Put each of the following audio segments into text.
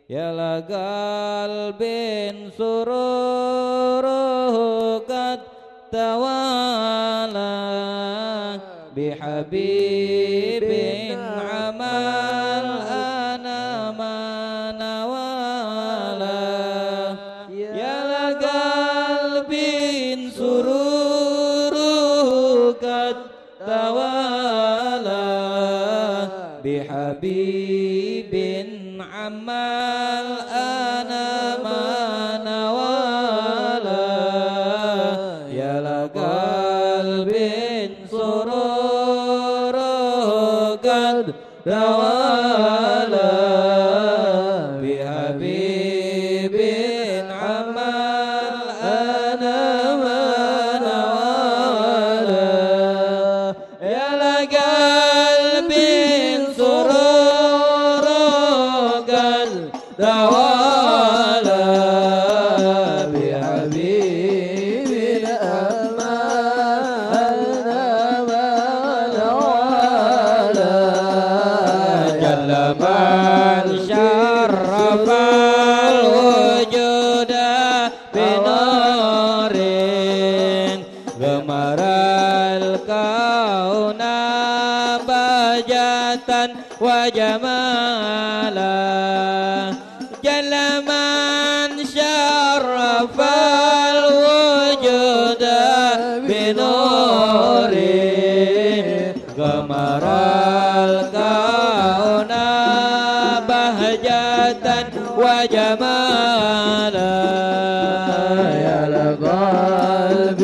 يا لقلب سروره قد توالى بحبيب عمل أنا ما نوالا يا لقلب سروره قد توالى بحبيب عمل أنا ما نوالا يا لقلب سروره قد توالى بحبيب عمل أنا ما نوالا يا لقلب سروره قد توالى بحبيب جل من شرف الوجود بنور غمر الكون بهجة وجمالا جل من شرف الوجود بنور غمر الكون بهجة وجمالا يا لقلب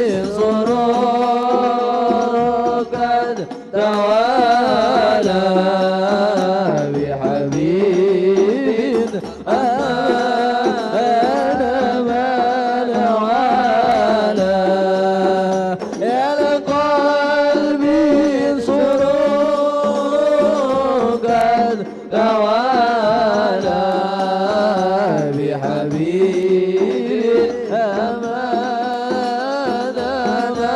سرور قد توالى بحبيب أنا ما نوالا يا لقلب سرور قد توالى بحبيب أمانة ما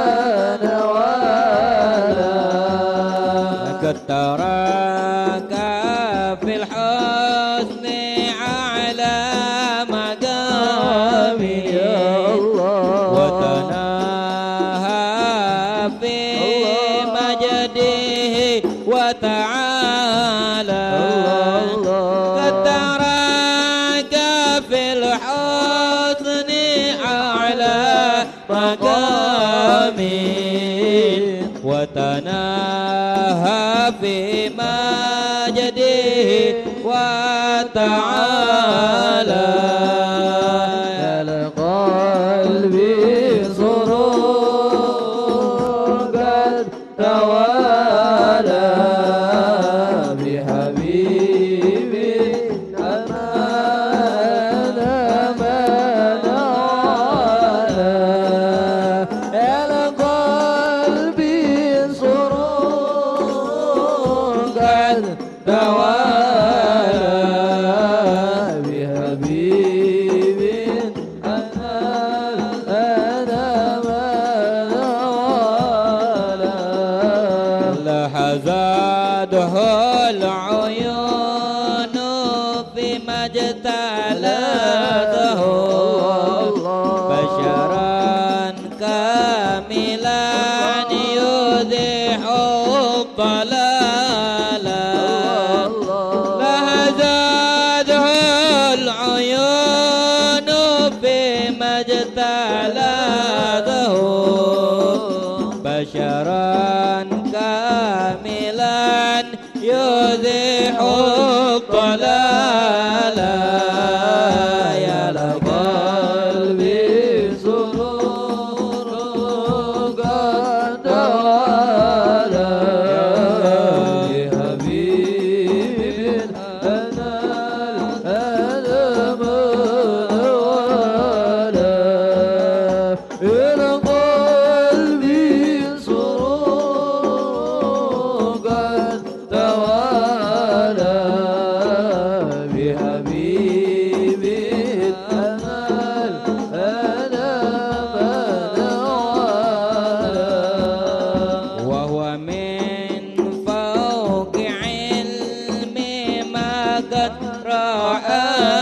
نوالا قد تراك في الحسن على مقامي وتناهى في مجده وتعالى قد تراك في الحسن على مقامي وتناهى في مجده وتعالى يا لقلبي سرور قد توالى بحبيب أنا ما نوالا يا لقلبي سرور قد توالى بحبيب أنا ما نوالا لحظاته العيون في مجتلته بشرا كاملا يزيح الضلال لهزته العيون في مجتلته بشرا كاملا يزيح الضلال يا لقلبي سرور قد توالى بحبيب أنا ما نوالا يا لقلبي سرور قد توالى بحبيب الأمل أنا ما نوالا وهو من فوق علم ما قد رأى الأنام